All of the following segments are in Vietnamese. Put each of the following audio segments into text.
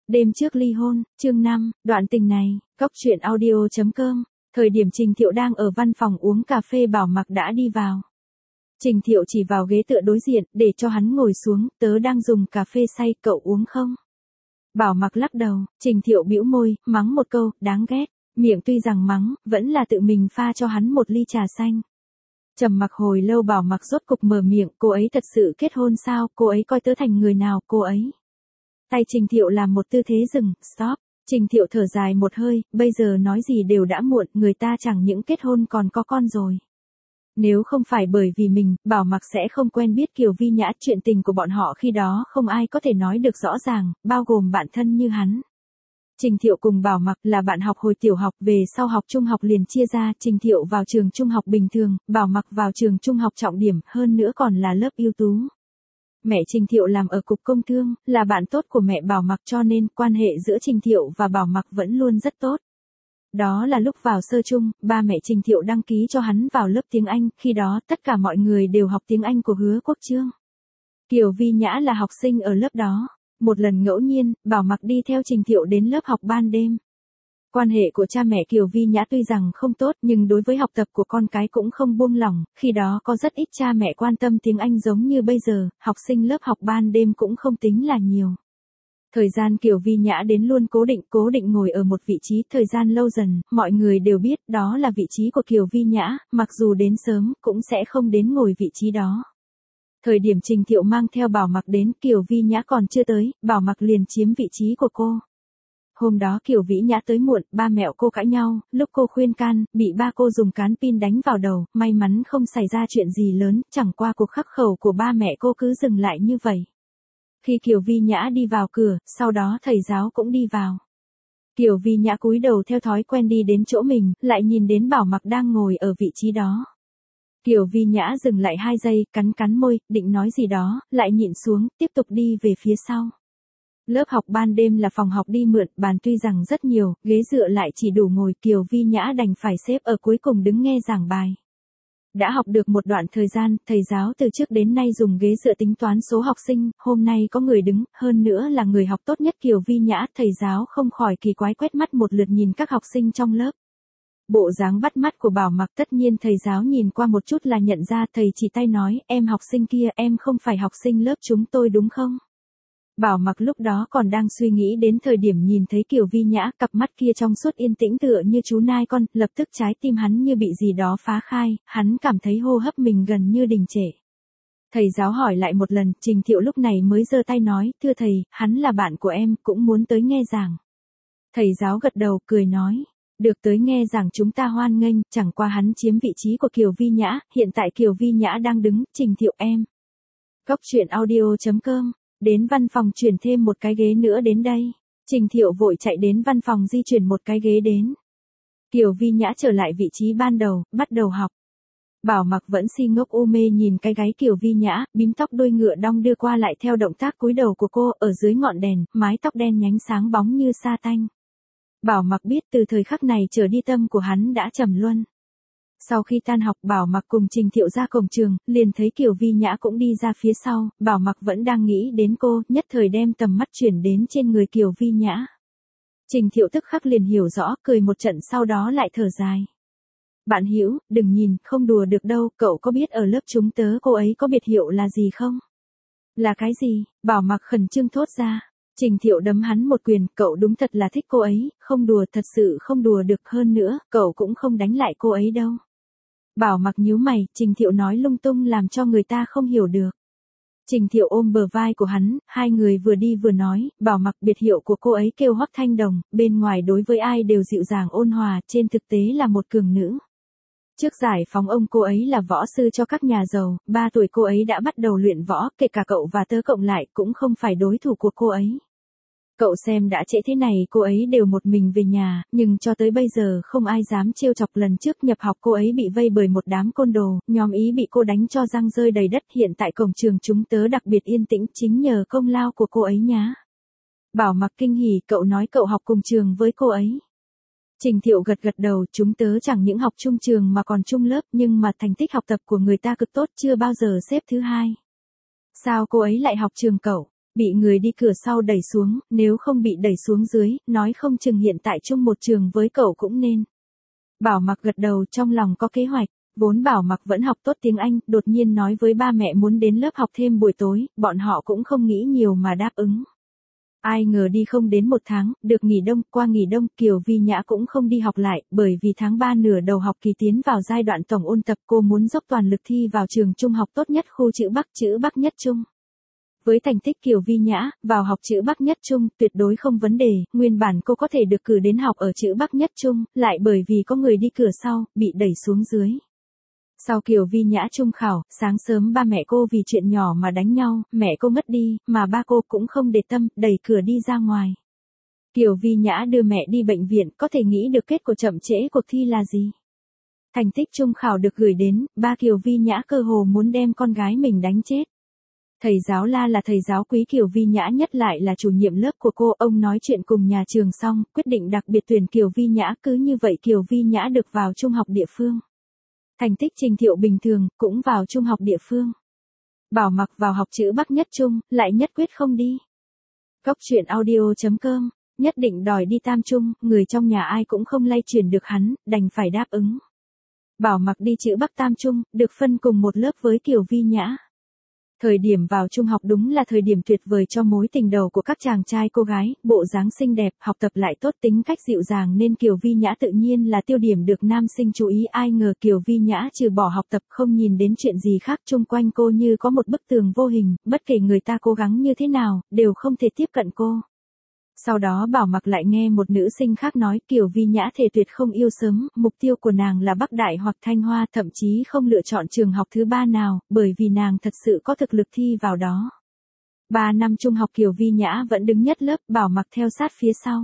Đêm trước ly hôn, chương 5, đoạn tình này, góc truyện audio.com. Thời điểm Trình Thiệu đang ở văn phòng uống cà phê Bảo Mặc đã đi vào. Trình Thiệu chỉ vào ghế tựa đối diện, để cho hắn ngồi xuống, tớ đang dùng cà phê xay, cậu uống không? Bảo Mặc lắc đầu, Trình Thiệu bĩu môi, mắng một câu, đáng ghét, miệng tuy rằng mắng, vẫn là tự mình pha cho hắn một ly trà xanh. Trầm mặc hồi lâu Bảo Mặc rốt cục mở miệng, cô ấy thật sự kết hôn sao, cô ấy coi tớ thành người nào, cô ấy. Tay Trình Thiệu làm một tư thế dừng, stop. Trình Thiệu thở dài một hơi, bây giờ nói gì đều đã muộn, người ta chẳng những kết hôn còn có con rồi. Nếu không phải bởi vì mình, Bảo Mặc sẽ không quen biết Kiều Vi Nhã, chuyện tình của bọn họ khi đó không ai có thể nói được rõ ràng, bao gồm bạn thân như hắn. Trình Thiệu cùng Bảo Mặc là bạn học hồi tiểu học, về sau học trung học liền chia ra, Trình Thiệu vào trường trung học bình thường, Bảo Mặc vào trường trung học trọng điểm, hơn nữa còn là lớp ưu tú. Mẹ Trình Thiệu làm ở cục công thương, là bạn tốt của mẹ Bảo Mặc cho nên quan hệ giữa Trình Thiệu và Bảo Mặc vẫn luôn rất tốt. Đó là lúc vào sơ trung, ba mẹ Trình Thiệu đăng ký cho hắn vào lớp tiếng Anh, khi đó tất cả mọi người đều học tiếng Anh của Hứa Quốc Chương. Kiều Vi Nhã là học sinh ở lớp đó. Một lần ngẫu nhiên, Bảo Mặc đi theo Trình Thiệu đến lớp học ban đêm. Quan hệ của cha mẹ Kiều Vi Nhã tuy rằng không tốt nhưng đối với học tập của con cái cũng không buông lỏng, khi đó có rất ít cha mẹ quan tâm tiếng Anh giống như bây giờ, học sinh lớp học ban đêm cũng không tính là nhiều. Thời gian Kiều Vi Nhã đến luôn cố định ngồi ở một vị trí, thời gian lâu dần, mọi người đều biết đó là vị trí của Kiều Vi Nhã, mặc dù đến sớm cũng sẽ không đến ngồi vị trí đó. Thời điểm Trình Thiệu mang theo Bảo Mặc đến, Kiều Vi Nhã còn chưa tới, Bảo Mặc liền chiếm vị trí của cô. Hôm đó Kiều Vi Nhã tới muộn, ba mẹ cô cãi nhau, lúc cô khuyên can, bị ba cô dùng cán pin đánh vào đầu, may mắn không xảy ra chuyện gì lớn, chẳng qua cuộc khắc khẩu của ba mẹ cô cứ dừng lại như vậy. Khi Kiều Vi Nhã đi vào cửa, sau đó thầy giáo cũng đi vào. Kiều Vi Nhã cúi đầu theo thói quen đi đến chỗ mình, lại nhìn đến Bảo Mặc đang ngồi ở vị trí đó. Kiều Vi Nhã dừng lại 2 giây, cắn môi, định nói gì đó, lại nhịn xuống, tiếp tục đi về phía sau. Lớp học ban đêm là phòng học đi mượn, bàn tuy rằng rất nhiều, ghế dựa lại chỉ đủ ngồi, Kiều Vi Nhã đành phải xếp ở cuối cùng đứng nghe giảng bài. Đã học được một đoạn thời gian, thầy giáo từ trước đến nay dùng ghế dựa tính toán số học sinh, hôm nay có người đứng, hơn nữa là người học tốt nhất Kiều Vi Nhã, thầy giáo không khỏi kỳ quái quét mắt một lượt nhìn các học sinh trong lớp. Bộ dáng bắt mắt của Bảo Mặc tất nhiên thầy giáo nhìn qua một chút là nhận ra, thầy chỉ tay nói, em học sinh kia, em không phải học sinh lớp chúng tôi đúng không? Bảo Mặc lúc đó còn đang suy nghĩ đến thời điểm nhìn thấy Kiều Vi Nhã, cặp mắt kia trong suốt yên tĩnh tựa như chú nai con, lập tức trái tim hắn như bị gì đó phá khai, hắn cảm thấy hô hấp mình gần như đình trệ. Thầy giáo hỏi lại một lần, Trình Thiệu lúc này mới giơ tay nói, thưa thầy, hắn là bạn của em, cũng muốn tới nghe giảng. Thầy giáo gật đầu, cười nói. Được tới nghe giảng chúng ta hoan nghênh, chẳng qua hắn chiếm vị trí của Kiều Vi Nhã, hiện tại Kiều Vi Nhã đang đứng, Trình Thiệu em. Góc truyện audio.com, đến văn phòng chuyển thêm một cái ghế nữa đến đây. Trình Thiệu vội chạy đến văn phòng di chuyển một cái ghế đến. Kiều Vi Nhã trở lại vị trí ban đầu, bắt đầu học. Bảo Mặc vẫn si ngốc u mê nhìn cái gáy Kiều Vi Nhã, bím tóc đuôi ngựa đong đưa qua lại theo động tác cúi đầu của cô, ở dưới ngọn đèn, mái tóc đen nhánh sáng bóng như sa tanh. Bảo Mặc biết từ thời khắc này trở đi tâm của hắn đã trầm luân. Sau khi tan học Bảo Mặc cùng Trình Thiệu ra cổng trường, liền thấy Kiều Vi Nhã cũng đi ra phía sau, Bảo Mặc vẫn đang nghĩ đến cô, nhất thời đem tầm mắt chuyển đến trên người Kiều Vi Nhã. Trình Thiệu tức khắc liền hiểu rõ, cười một trận sau đó lại thở dài. Bạn Hữu, đừng nhìn, không đùa được đâu, cậu có biết ở lớp chúng tớ cô ấy có biệt hiệu là gì không? Là cái gì? Bảo Mặc khẩn trương thốt ra. Trình Thiệu đấm hắn một quyền, cậu đúng thật là thích cô ấy, không đùa, thật sự không đùa được, hơn nữa, cậu cũng không đánh lại cô ấy đâu. Bảo Mặc nhíu mày, Trình Thiệu nói lung tung làm cho người ta không hiểu được. Trình Thiệu ôm bờ vai của hắn, hai người vừa đi vừa nói, Bảo Mặc biệt hiệu của cô ấy kêu Hoắc Thanh Đồng, bên ngoài đối với ai đều dịu dàng ôn hòa, trên thực tế là một cường nữ. Trước giải phóng ông cô ấy là võ sư cho các nhà giàu, 3 tuổi cô ấy đã bắt đầu luyện võ, kể cả cậu và tớ cộng lại cũng không phải đối thủ của cô ấy. Cậu xem đã trễ thế này cô ấy đều một mình về nhà, nhưng cho tới bây giờ không ai dám trêu chọc, lần trước nhập học cô ấy bị vây bởi một đám côn đồ, nhóm Ý bị cô đánh cho răng rơi đầy đất, hiện tại cổng trường chúng tớ đặc biệt yên tĩnh chính nhờ công lao của cô ấy nhá. Bảo Mặc kinh hỉ, cậu nói cậu học cùng trường với cô ấy. Trình Thiệu gật đầu, chúng tớ chẳng những học chung trường mà còn chung lớp, nhưng mà thành tích học tập của người ta cực tốt, chưa bao giờ xếp thứ 2. Sao cô ấy lại học trường cậu? Bị người đi cửa sau đẩy xuống, nếu không bị đẩy xuống dưới, nói không chừng hiện tại chung một trường với cậu cũng nên. Bảo Mặc gật đầu, trong lòng có kế hoạch. Vốn Bảo Mặc vẫn học tốt tiếng Anh, đột nhiên nói với ba mẹ muốn đến lớp học thêm buổi tối, bọn họ cũng không nghĩ nhiều mà đáp ứng. Ai ngờ đi không đến 1 tháng, được nghỉ đông, qua nghỉ đông, Kiều Vi Nhã cũng không đi học lại, bởi vì tháng 3 nửa đầu học kỳ tiến vào giai đoạn tổng ôn tập, cô muốn dốc toàn lực thi vào trường trung học tốt nhất khu chữ Bắc nhất trung. Với thành tích Kiều Vi Nhã, vào học chữ Bắc nhất trung, tuyệt đối không vấn đề, nguyên bản cô có thể được cử đến học ở chữ Bắc nhất trung, lại bởi vì có người đi cửa sau, bị đẩy xuống dưới. Sau Kiều Vi Nhã trung khảo, sáng sớm ba mẹ cô vì chuyện nhỏ mà đánh nhau, mẹ cô ngất đi, mà ba cô cũng không để tâm, đẩy cửa đi ra ngoài. Kiều Vi Nhã đưa mẹ đi bệnh viện, có thể nghĩ được kết của chậm trễ cuộc thi là gì. Thành tích trung khảo được gửi đến, ba Kiều Vi Nhã cơ hồ muốn đem con gái mình đánh chết. Thầy giáo La là thầy giáo quý Kiều Vi Nhã nhất lại là chủ nhiệm lớp của cô, ông nói chuyện cùng nhà trường xong, quyết định đặc biệt tuyển Kiều Vi Nhã, cứ như vậy Kiều Vi Nhã được vào trung học địa phương. Thành tích Trình Thiệu bình thường, cũng vào trung học địa phương. Bảo Mặc vào học chữ Bắc nhất trung, lại nhất quyết không đi. Cóc truyện audio.com, nhất định đòi đi tam trung, người trong nhà ai cũng không lay chuyển được hắn, đành phải đáp ứng. Bảo Mặc đi chữ Bắc tam trung, được phân cùng một lớp với Kiều Vi Nhã. Thời điểm vào trung học đúng là thời điểm tuyệt vời cho mối tình đầu của các chàng trai cô gái, bộ dáng xinh đẹp, học tập lại tốt, tính cách dịu dàng nên Kiều Vi Nhã tự nhiên là tiêu điểm được nam sinh chú ý. Ai ngờ Kiều Vi Nhã trừ bỏ học tập không nhìn đến chuyện gì khác, chung quanh cô như có một bức tường vô hình, bất kể người ta cố gắng như thế nào, đều không thể tiếp cận cô. Sau đó Bảo Mặc lại nghe một nữ sinh khác nói Kiều Vi Nhã thề tuyệt không yêu sớm, mục tiêu của nàng là Bắc Đại hoặc Thanh Hoa, thậm chí không lựa chọn trường học thứ 3 nào, bởi vì nàng thật sự có thực lực thi vào đó. 3 năm trung học Kiều Vi Nhã vẫn đứng nhất lớp, Bảo Mặc theo sát phía sau.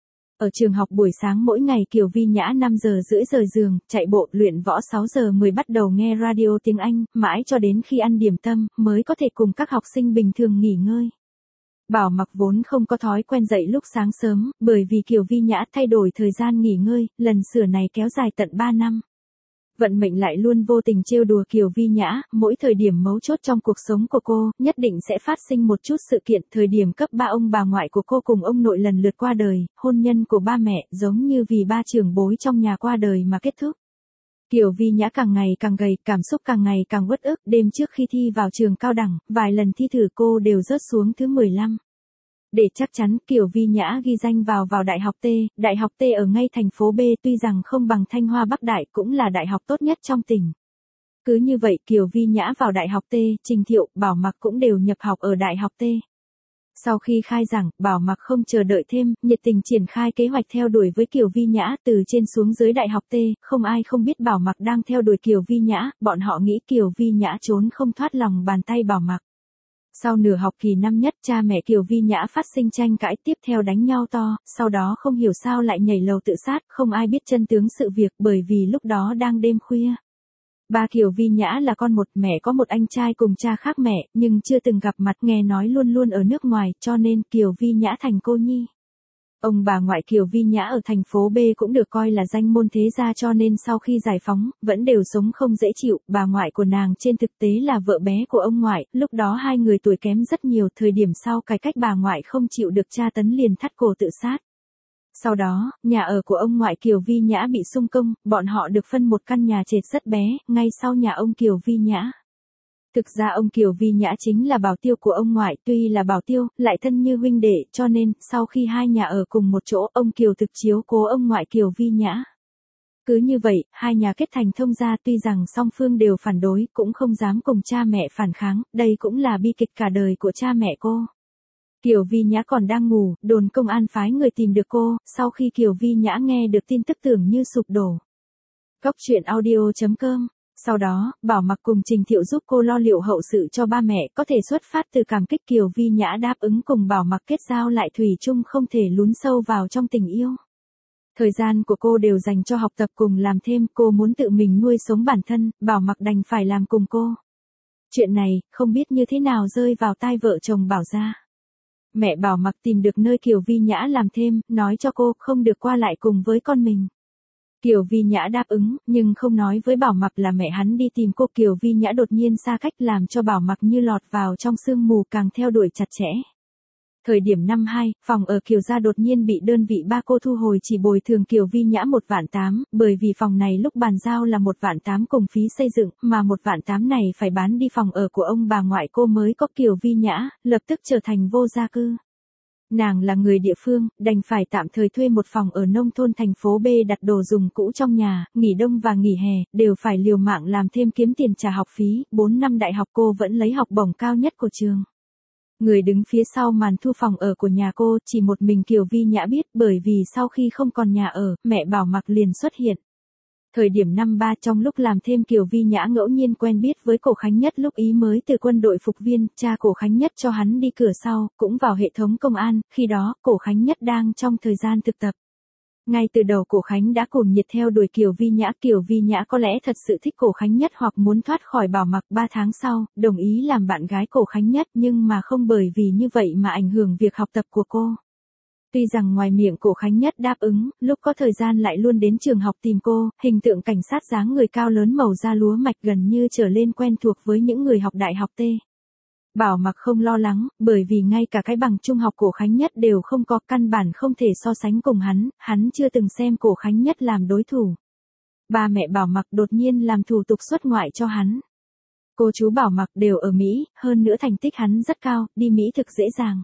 Ở trường học buổi sáng mỗi ngày Kiều Vi Nhã 5 giờ rưỡi rời giường, chạy bộ, luyện võ 6 giờ 10 bắt đầu nghe radio tiếng Anh, mãi cho đến khi ăn điểm tâm, mới có thể cùng các học sinh bình thường nghỉ ngơi. Bảo Mặc vốn không có thói quen dậy lúc sáng sớm, bởi vì Kiều Vi Nhã thay đổi thời gian nghỉ ngơi, lần sửa này kéo dài tận 3 năm. Vận mệnh lại luôn vô tình trêu đùa Kiều Vi Nhã, mỗi thời điểm mấu chốt trong cuộc sống của cô, nhất định sẽ phát sinh một chút sự kiện. Thời điểm cấp 3 ông bà ngoại của cô cùng ông nội lần lượt qua đời, hôn nhân của ba mẹ giống như vì ba trưởng bối trong nhà qua đời mà kết thúc. Kiều Vi Nhã càng ngày càng gầy, cảm xúc càng ngày càng uất ức, đêm trước khi thi vào trường cao đẳng, vài lần thi thử cô đều rớt xuống thứ 15. Để chắc chắn, Kiều Vi Nhã ghi danh vào Đại học T, Đại học T ở ngay thành phố B, tuy rằng không bằng Thanh Hoa Bắc Đại, cũng là đại học tốt nhất trong tỉnh. Cứ như vậy, Kiều Vi Nhã vào Đại học T, Trình Thiệu, Bảo Mặc cũng đều nhập học ở Đại học T. Sau khi khai giảng, Bảo Mặc không chờ đợi thêm, nhiệt tình triển khai kế hoạch theo đuổi với Kiều Vi Nhã từ trên xuống dưới Đại học T, không ai không biết Bảo Mặc đang theo đuổi Kiều Vi Nhã, bọn họ nghĩ Kiều Vi Nhã trốn không thoát lòng bàn tay Bảo Mặc. Sau nửa học kỳ năm nhất, cha mẹ Kiều Vi Nhã phát sinh tranh cãi, tiếp theo đánh nhau to, sau đó không hiểu sao lại nhảy lầu tự sát, không ai biết chân tướng sự việc bởi vì lúc đó đang đêm khuya. Ba Kiều Vi Nhã là con một, mẹ có một anh trai cùng cha khác mẹ, nhưng chưa từng gặp mặt, nghe nói luôn luôn ở nước ngoài, cho nên Kiều Vi Nhã thành cô nhi. Ông bà ngoại Kiều Vi Nhã ở thành phố B cũng được coi là danh môn thế gia, cho nên sau khi giải phóng, vẫn đều sống không dễ chịu. Bà ngoại của nàng trên thực tế là vợ bé của ông ngoại, lúc đó hai người tuổi kém rất nhiều, thời điểm sau cải cách bà ngoại không chịu được tra tấn liền thắt cổ tự sát. Sau đó, nhà ở của ông ngoại Kiều Vi Nhã bị xung công, bọn họ được phân một căn nhà trệt rất bé, ngay sau nhà ông Kiều Vi Nhã. Thực ra ông Kiều Vi Nhã chính là bảo tiêu của ông ngoại, tuy là bảo tiêu, lại thân như huynh đệ, cho nên, sau khi hai nhà ở cùng một chỗ, ông Kiều thực chiếu cố ông ngoại Kiều Vi Nhã. Cứ như vậy, hai nhà kết thành thông gia, tuy rằng song phương đều phản đối, cũng không dám cùng cha mẹ phản kháng, đây cũng là bi kịch cả đời của cha mẹ cô. Kiều Vi Nhã còn đang ngủ, đồn công an phái người tìm được cô, sau khi Kiều Vi Nhã nghe được tin tức tưởng như sụp đổ. Cóc truyện audio.com. Sau đó, Bảo Mặc cùng Trình Thiệu giúp cô lo liệu hậu sự cho ba mẹ, có thể xuất phát từ cảm kích Kiều Vi Nhã đáp ứng cùng Bảo Mặc kết giao lại thủy chung không thể lún sâu vào trong tình yêu. Thời gian của cô đều dành cho học tập cùng làm thêm, cô muốn tự mình nuôi sống bản thân, Bảo Mặc đành phải làm cùng cô. Chuyện này, không biết như thế nào rơi vào tai vợ chồng Bảo gia. Mẹ Bảo Mặc tìm được nơi Kiều Vi Nhã làm thêm, nói cho cô không được qua lại cùng với con mình. Kiều Vi Nhã đáp ứng, nhưng không nói với Bảo Mặc là mẹ hắn đi tìm cô. Kiều Vi Nhã đột nhiên xa cách làm cho Bảo Mặc như lọt vào trong sương mù, càng theo đuổi chặt chẽ. Thời điểm năm 2, phòng ở Kiều gia đột nhiên bị đơn vị ba cô thu hồi chỉ bồi thường Kiều Vi Nhã 1.800.000, bởi vì phòng này lúc bàn giao là 1.800.000 cùng phí xây dựng, mà 1.800.000 này phải bán đi phòng ở của ông bà ngoại cô mới có Kiều Vi Nhã, lập tức trở thành vô gia cư. Nàng là người địa phương, đành phải tạm thời thuê một phòng ở nông thôn thành phố B đặt đồ dùng cũ trong nhà, nghỉ đông và nghỉ hè, đều phải liều mạng làm thêm kiếm tiền trả học phí, 4 năm đại học cô vẫn lấy học bổng cao nhất của trường. Người đứng phía sau màn thu phòng ở của nhà cô chỉ một mình Kiều Vi Nhã biết, bởi vì sau khi không còn nhà ở, mẹ Bảo Mặc liền xuất hiện. Thời điểm năm 3 trong lúc làm thêm Kiều Vi Nhã ngẫu nhiên quen biết với Cổ Khánh Nhất lúc ý mới từ quân đội phục viên, cha Cổ Khánh Nhất cho hắn đi cửa sau, cũng vào hệ thống công an, khi đó Cổ Khánh Nhất đang trong thời gian thực tập. Ngay từ đầu Cổ Khánh đã cuồng nhiệt theo đuổi Kiều Vi Nhã có lẽ thật sự thích Cổ Khánh Nhất hoặc muốn thoát khỏi Bảo Mặc. 3 tháng sau, đồng ý làm bạn gái Cổ Khánh Nhất nhưng mà không bởi vì như vậy mà ảnh hưởng việc học tập của cô. Tuy rằng ngoài miệng Cổ Khánh Nhất đáp ứng, lúc có thời gian lại luôn đến trường học tìm cô, hình tượng cảnh sát dáng người cao lớn màu da lúa mạch gần như trở lên quen thuộc với những người học đại học T. Bảo Mặc không lo lắng, bởi vì ngay cả cái bằng trung học Cổ Khánh Nhất đều không có, căn bản không thể so sánh cùng hắn chưa từng xem Cổ Khánh Nhất làm đối thủ. Ba mẹ Bảo Mặc đột nhiên làm thủ tục xuất ngoại cho hắn. Cô chú Bảo Mặc đều ở Mỹ, hơn nữa thành tích hắn rất cao, đi Mỹ thực dễ dàng.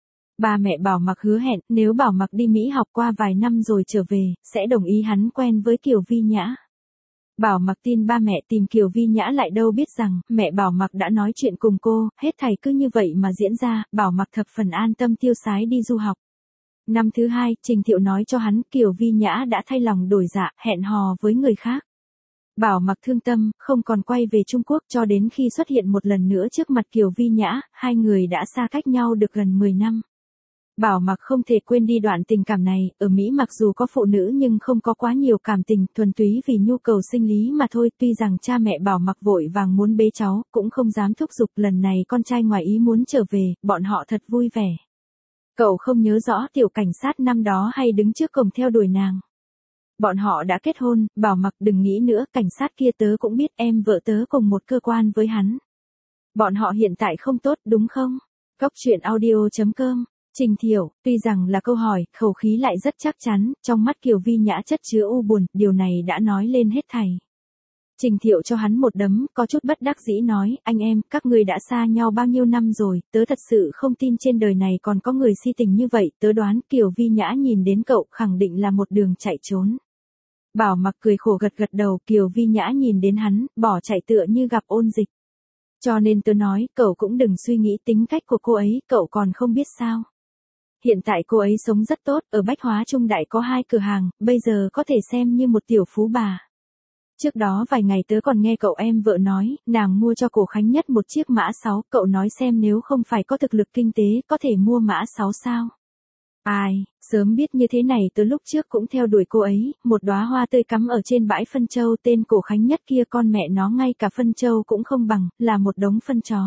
Ba mẹ Bảo Mặc hứa hẹn, nếu Bảo Mặc đi Mỹ học qua vài năm rồi trở về, sẽ đồng ý hắn quen với Kiều Vi Nhã. Bảo Mặc tin ba mẹ tìm Kiều Vi Nhã lại đâu biết rằng, mẹ Bảo Mặc đã nói chuyện cùng cô, hết thảy cứ như vậy mà diễn ra, Bảo Mặc thập phần an tâm tiêu sái đi du học. Năm thứ 2, Trình Thiệu nói cho hắn Kiều Vi Nhã đã thay lòng đổi dạ, hẹn hò với người khác. Bảo Mặc thương tâm, không còn quay về Trung Quốc cho đến khi xuất hiện một lần nữa trước mặt Kiều Vi Nhã, hai người đã xa cách nhau được gần 10 năm. Bảo Mặc không thể quên đi đoạn tình cảm này, ở Mỹ mặc dù có phụ nữ nhưng không có quá nhiều cảm tình, thuần túy vì nhu cầu sinh lý mà thôi, tuy rằng cha mẹ Bảo Mặc vội vàng muốn bế cháu, cũng không dám thúc giục, lần này con trai ngoài ý muốn trở về, bọn họ thật vui vẻ. Cậu không nhớ rõ tiểu cảnh sát năm đó hay đứng trước cổng theo đuổi nàng. Bọn họ đã kết hôn, Bảo Mặc đừng nghĩ nữa, cảnh sát kia tớ cũng biết, em vợ tớ cùng một cơ quan với hắn. Bọn họ hiện tại không tốt đúng không? Cóc truyện audio.com. Trình Thiệu, tuy rằng là câu hỏi, khẩu khí lại rất chắc chắn, trong mắt Kiều Vi Nhã chất chứa u buồn, điều này đã nói lên hết thảy. Trình Thiệu cho hắn một đấm, có chút bất đắc dĩ nói, anh em, các ngươi đã xa nhau bao nhiêu năm rồi, tớ thật sự không tin trên đời này còn có người si tình như vậy, tớ đoán Kiều Vi Nhã nhìn đến cậu khẳng định là một đường chạy trốn. Bảo Mặc cười khổ gật gật đầu, Kiều Vi Nhã nhìn đến hắn, bỏ chạy tựa như gặp ôn dịch. Cho nên tớ nói, cậu cũng đừng suy nghĩ tính cách của cô ấy, cậu còn không biết sao. Hiện tại cô ấy sống rất tốt, ở Bách Hóa Trung Đại có 2 cửa hàng, bây giờ có thể xem như một tiểu phú bà. Trước đó vài ngày tớ còn nghe cậu em vợ nói, nàng mua cho Cổ Khánh Nhất một chiếc Mã 6, cậu nói xem nếu không phải có thực lực kinh tế, có thể mua Mã 6 sao? Ai, sớm biết như thế này tớ lúc trước cũng theo đuổi cô ấy, một đóa hoa tươi cắm ở trên bãi phân châu, tên Cổ Khánh Nhất kia con mẹ nó ngay cả phân châu cũng không bằng, là một đống phân chó.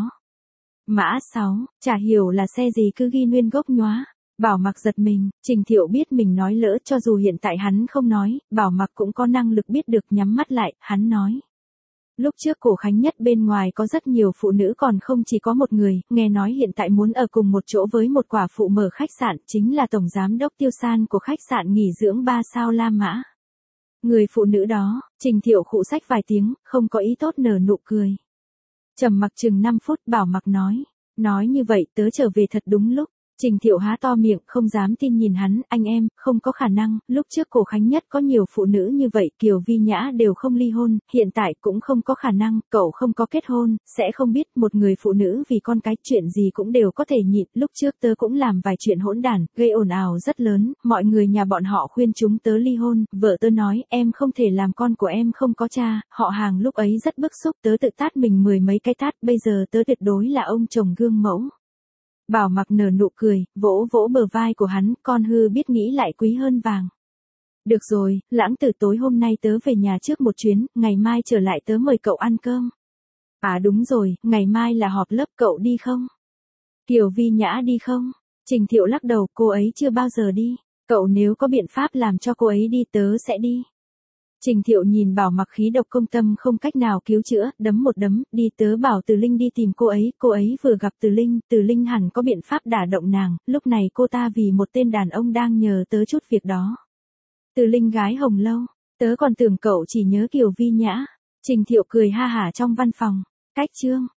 Mã 6, chả hiểu là xe gì cứ ghi nguyên gốc nhóa. Bảo Mặc giật mình, Trình Thiệu biết mình nói lỡ, cho dù hiện tại hắn không nói, Bảo Mặc cũng có năng lực biết được, nhắm mắt lại, hắn nói. Lúc trước Cổ Khánh Nhất bên ngoài có rất nhiều phụ nữ, còn không chỉ có một người, nghe nói hiện tại muốn ở cùng một chỗ với một quả phụ mở khách sạn, chính là tổng giám đốc Tiêu San của khách sạn nghỉ dưỡng 3 sao La Mã. Người phụ nữ đó, Trình Thiệu khụ sách vài tiếng, không có ý tốt nở nụ cười. Trầm mặc chừng 5 phút, Bảo Mặc nói như vậy tớ trở về thật đúng lúc. Trình Thiệu há to miệng, không dám tin nhìn hắn, anh em, không có khả năng, lúc trước Cổ Khánh Nhất có nhiều phụ nữ như vậy, Kiều Vi Nhã đều không ly hôn, hiện tại cũng không có khả năng, cậu không có kết hôn, sẽ không biết, một người phụ nữ vì con cái, chuyện gì cũng đều có thể nhịn, lúc trước tớ cũng làm vài chuyện hỗn đản, gây ồn ào rất lớn, mọi người nhà bọn họ khuyên chúng tớ ly hôn, vợ tớ nói, em không thể làm con của em không có cha, họ hàng lúc ấy rất bức xúc, tớ tự tát mình 10 mấy cái tát, bây giờ tớ tuyệt đối là ông chồng gương mẫu. Bảo Mặc nở nụ cười, vỗ vỗ bờ vai của hắn, con hư biết nghĩ lại quý hơn vàng. Được rồi, Lãng Tử, tối hôm nay tớ về nhà trước một chuyến, ngày mai trở lại tớ mời cậu ăn cơm. À đúng rồi, ngày mai là họp lớp, cậu đi không? Kiều Vi Nhã đi không? Trình Thiệu lắc đầu, cô ấy chưa bao giờ đi. Cậu nếu có biện pháp làm cho cô ấy đi tớ sẽ đi. Trình Thiệu nhìn Bảo Mặc khí độc công tâm không cách nào cứu chữa, đấm một đấm, đi tớ bảo Từ Linh đi tìm cô ấy vừa gặp Từ Linh hẳn có biện pháp đả động nàng, lúc này cô ta vì một tên đàn ông đang nhờ tớ chút việc đó. Từ Linh gái hồng lâu, tớ còn tưởng cậu chỉ nhớ Kiều Vi Nhã. Trình Thiệu cười ha hả trong văn phòng, cách chương.